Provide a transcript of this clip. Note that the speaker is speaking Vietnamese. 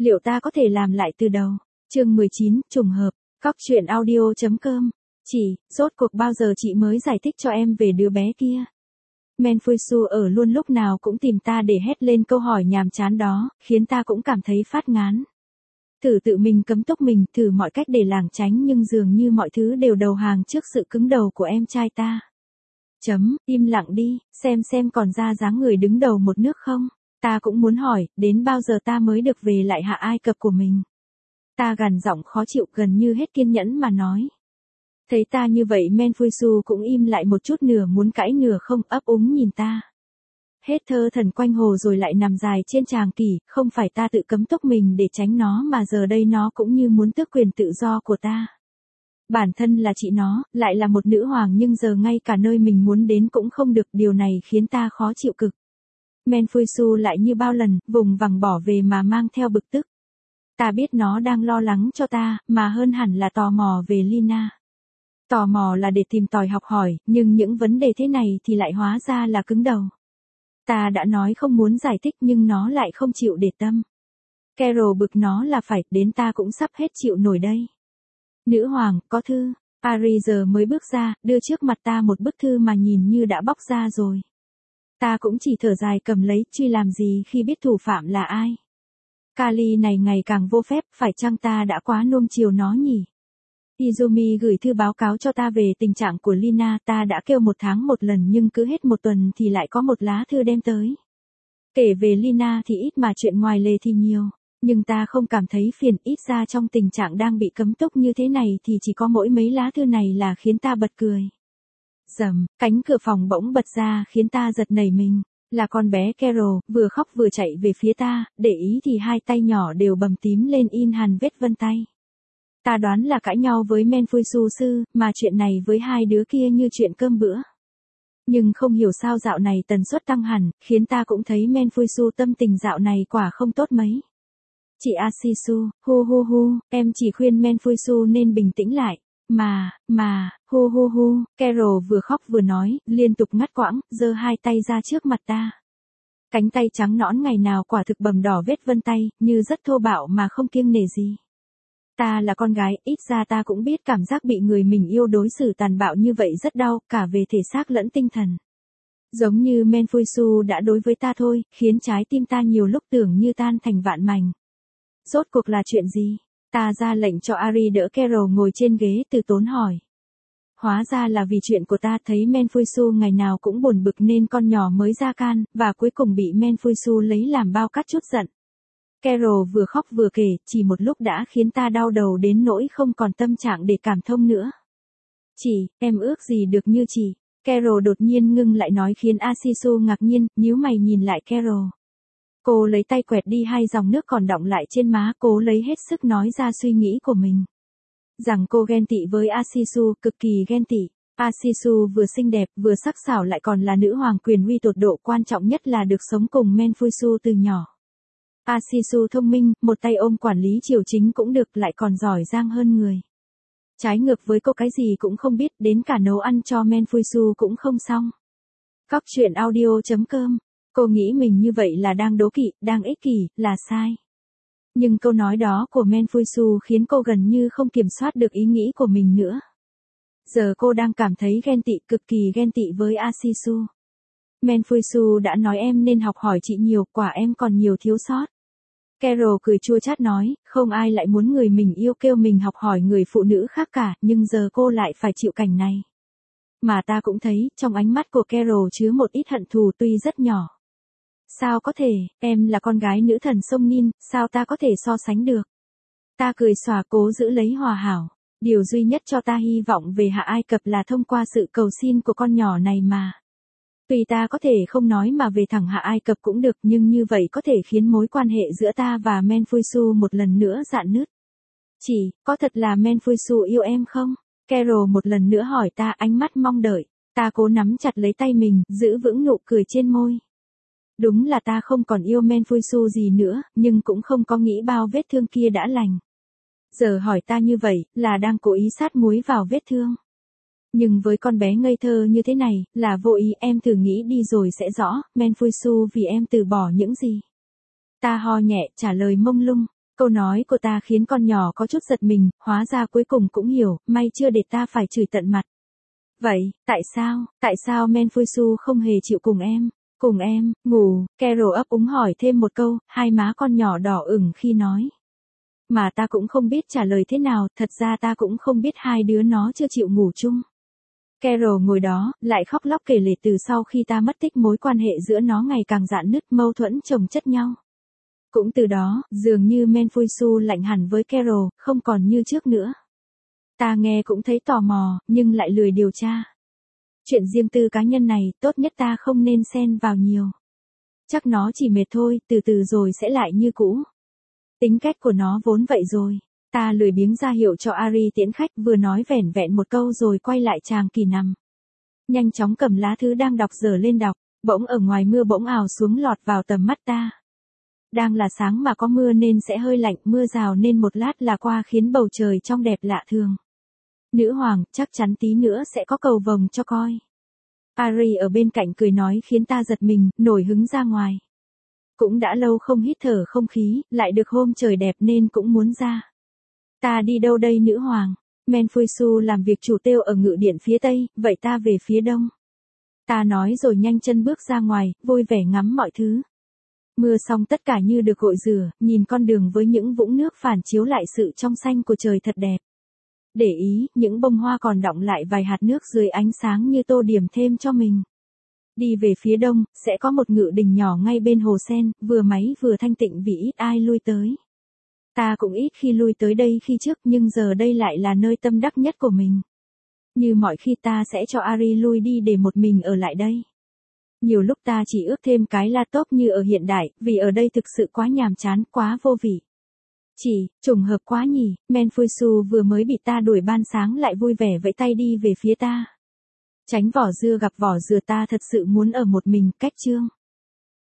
Liệu ta có thể làm lại từ đầu? Chương 19, trùng hợp. Cóc truyện audio.com. Chị, rốt cuộc bao giờ chị mới giải thích cho em về đứa bé kia? Menfuisu ở luôn lúc nào cũng tìm ta để hét lên câu hỏi nhàm chán đó, khiến ta cũng cảm thấy phát ngán. Thử tự mình cấm túc mình, thử mọi cách để lảng tránh nhưng dường như mọi thứ đều đầu hàng trước sự cứng đầu của em trai ta. Im lặng đi, xem còn ra dáng người đứng đầu một nước không? Ta cũng muốn hỏi, đến bao giờ ta mới được về lại Hạ Ai Cập của mình? Ta gằn giọng khó chịu gần như hết kiên nhẫn mà nói. Thấy ta như vậy Menfuisu cũng im lại một chút, nửa muốn cãi nửa không, ấp úng nhìn ta. Hết thơ thần quanh hồ rồi lại nằm dài trên tràng kỷ, không phải ta tự cấm túc mình để tránh nó mà giờ đây nó cũng như muốn tước quyền tự do của ta. Bản thân là chị nó, lại là một nữ hoàng nhưng giờ ngay cả nơi mình muốn đến cũng không được, điều này khiến ta khó chịu cực. Menfuisu lại như bao lần, vùng vằng bỏ về mà mang theo bực tức. Ta biết nó đang lo lắng cho ta, mà hơn hẳn là tò mò về Lina. Tò mò là để tìm tòi học hỏi, nhưng những vấn đề thế này thì lại hóa ra là cứng đầu. Ta đã nói không muốn giải thích nhưng nó lại không chịu để tâm. Carol bực nó là phải, đến ta cũng sắp hết chịu nổi đây. Nữ hoàng, có thư. Ari giờ mới bước ra, đưa trước mặt ta một bức thư mà nhìn như đã bóc ra rồi. Ta cũng chỉ thở dài cầm lấy, truy làm gì khi biết thủ phạm là ai. Kali này ngày càng vô phép, phải chăng ta đã quá nuông chiều nó nhỉ? Izumi gửi thư báo cáo cho ta về tình trạng của Lina, ta đã kêu 1 tháng một lần nhưng cứ hết 1 tuần thì lại có một lá thư đem tới. Kể về Lina thì ít mà chuyện ngoài lề thì nhiều, nhưng ta không cảm thấy phiền, ít ra trong tình trạng đang bị cấm túc như thế này thì chỉ có mỗi mấy lá thư này là khiến ta bật cười. Rầm, cánh cửa phòng bỗng bật ra khiến ta giật nảy mình, là con bé Carol, vừa khóc vừa chạy về phía ta, để ý thì 2 tay nhỏ đều bầm tím lên in hằn vết vân tay. Ta đoán là cãi nhau với Menfuisu sư, mà chuyện này với 2 đứa kia như chuyện cơm bữa. Nhưng không hiểu sao dạo này tần suất tăng hẳn, khiến ta cũng thấy Menfuisu tâm tình dạo này quả không tốt mấy. Chị Asisu, hu, em chỉ khuyên Menfuisu nên bình tĩnh lại. Hu, Carol vừa khóc vừa nói, liên tục ngắt quãng, giơ 2 tay ra trước mặt ta. Cánh tay trắng nõn ngày nào quả thực bầm đỏ vết vân tay, như rất thô bạo mà không kiêng nể gì. Ta là con gái, ít ra ta cũng biết cảm giác bị người mình yêu đối xử tàn bạo như vậy rất đau, cả về thể xác lẫn tinh thần. Giống như Menfuisu đã đối với ta thôi, khiến trái tim ta nhiều lúc tưởng như tan thành vạn mảnh. Rốt cuộc là chuyện gì? Ta ra lệnh cho Ari đỡ Carol ngồi trên ghế, từ tốn hỏi. Hóa ra là vì chuyện của ta, thấy Menfuisu ngày nào cũng buồn bực nên con nhỏ mới ra can, và cuối cùng bị Menfuisu lấy làm bao cát chút giận. Carol vừa khóc vừa kể, chỉ một lúc đã khiến ta đau đầu đến nỗi không còn tâm trạng để cảm thông nữa. Chị, em ước gì được như chị. Carol đột nhiên ngưng lại nói khiến Asisu ngạc nhiên, nhíu mày nhìn lại Carol. Cô lấy tay quẹt đi 2 dòng nước còn đọng lại trên má, cố lấy hết sức nói ra suy nghĩ của mình. Rằng cô ghen tị với Asisu, cực kỳ ghen tị. Asisu vừa xinh đẹp, vừa sắc sảo lại còn là nữ hoàng quyền uy tột độ, quan trọng nhất là được sống cùng Menfuisu từ nhỏ. Asisu thông minh, một tay ôm quản lý triều chính cũng được, lại còn giỏi giang hơn người. Trái ngược với cô cái gì cũng không biết, đến cả nấu ăn cho Menfuisu cũng không xong. Cóc truyện audio.com. Cô nghĩ mình như vậy là đang đố kỵ, đang ích kỷ, là sai. Nhưng câu nói đó của Menfuisu khiến cô gần như không kiểm soát được ý nghĩ của mình nữa. Giờ cô đang cảm thấy ghen tị, cực kỳ ghen tị với Asisu. Menfuisu đã nói em nên học hỏi chị nhiều, quả em còn nhiều thiếu sót. Carol cười chua chát nói, không ai lại muốn người mình yêu kêu mình học hỏi người phụ nữ khác cả, nhưng giờ cô lại phải chịu cảnh này. Mà ta cũng thấy, trong ánh mắt của Carol chứa một ít hận thù tuy rất nhỏ. Sao có thể, em là con gái nữ thần sông Nin, sao ta có thể so sánh được? Ta cười xòa cố giữ lấy hòa hảo. Điều duy nhất cho ta hy vọng về Hạ Ai Cập là thông qua sự cầu xin của con nhỏ này mà. Tuy ta có thể không nói mà về thẳng Hạ Ai Cập cũng được, nhưng như vậy có thể khiến mối quan hệ giữa ta và Menfuisu một lần nữa rạn nứt. Chỉ, có thật là Menfuisu yêu em không? Carol một lần nữa hỏi ta, ánh mắt mong đợi. Ta cố nắm chặt lấy tay mình, giữ vững nụ cười trên môi. Đúng là ta không còn yêu Menfuisu gì nữa, nhưng cũng không có nghĩ bao vết thương kia đã lành. Giờ hỏi ta như vậy, là đang cố ý sát muối vào vết thương. Nhưng với con bé ngây thơ như thế này, là vô ý, em thử nghĩ đi rồi sẽ rõ, Menfuisu vì em từ bỏ những gì. Ta ho nhẹ, trả lời mông lung, Câu nói của ta khiến con nhỏ có chút giật mình, hóa ra cuối cùng cũng hiểu, may chưa để ta phải chửi tận mặt. Vậy, tại sao Menfuisu không hề chịu cùng em, ngủ, Carol ấp úng hỏi thêm một câu, hai má con nhỏ đỏ ửng khi nói. Mà ta cũng không biết trả lời thế nào, thật ra ta cũng không biết hai đứa nó chưa chịu ngủ chung. Carol ngồi đó, lại khóc lóc kể lể từ sau khi ta mất tích mối quan hệ giữa nó ngày càng rạn nứt, mâu thuẫn chồng chất nhau. Cũng từ đó, dường như Menfuisu lạnh hẳn với Carol, không còn như trước nữa. Ta nghe cũng thấy tò mò, nhưng lại lười điều tra. Chuyện riêng tư cá nhân này, tốt nhất ta không nên xen vào nhiều. Chắc nó chỉ mệt thôi, từ từ rồi sẽ lại như cũ. Tính cách của nó vốn vậy rồi. Ta lười biếng ra hiệu cho Ari tiễn khách, vừa nói vẻn vẹn một câu rồi quay lại chàng kỳ nằm. Nhanh chóng cầm lá thư đang đọc dở lên đọc, bỗng ở ngoài mưa bỗng ào xuống lọt vào tầm mắt ta. Đang là sáng mà có mưa nên sẽ hơi lạnh, mưa rào nên một lát là qua khiến bầu trời trông đẹp lạ thường. Nữ hoàng, chắc chắn tí nữa sẽ có cầu vồng cho coi. Ari ở bên cạnh cười nói khiến ta giật mình, nổi hứng ra ngoài. Cũng đã lâu không hít thở không khí, lại được hôm trời đẹp nên cũng muốn ra. Ta đi đâu đây nữ hoàng? Menfuisu làm việc chủ têu ở ngự điện phía tây, vậy ta về phía đông. Ta nói rồi nhanh chân bước ra ngoài, vui vẻ ngắm mọi thứ. Mưa xong tất cả như được gội rửa, nhìn con đường với những vũng nước phản chiếu lại sự trong xanh của trời thật đẹp. Để ý, những bông hoa còn đọng lại vài hạt nước dưới ánh sáng như tô điểm thêm cho mình. Đi về phía đông, sẽ có một ngự đình nhỏ ngay bên hồ sen, vừa máy vừa thanh tịnh vì ít ai lui tới. Ta cũng ít khi lui tới đây khi trước, nhưng giờ đây lại là nơi tâm đắc nhất của mình. Như mọi khi ta sẽ cho Ari lui đi để một mình ở lại đây. Nhiều lúc ta chỉ ước thêm cái laptop như ở hiện đại, vì ở đây thực sự quá nhàm chán, quá vô vị. Trùng hợp quá nhỉ, Menfuisu vừa mới bị ta đuổi ban sáng lại vui vẻ vẫy tay đi về phía ta. Tránh vỏ dưa gặp vỏ dừa, ta thật sự muốn ở một mình, cách chương.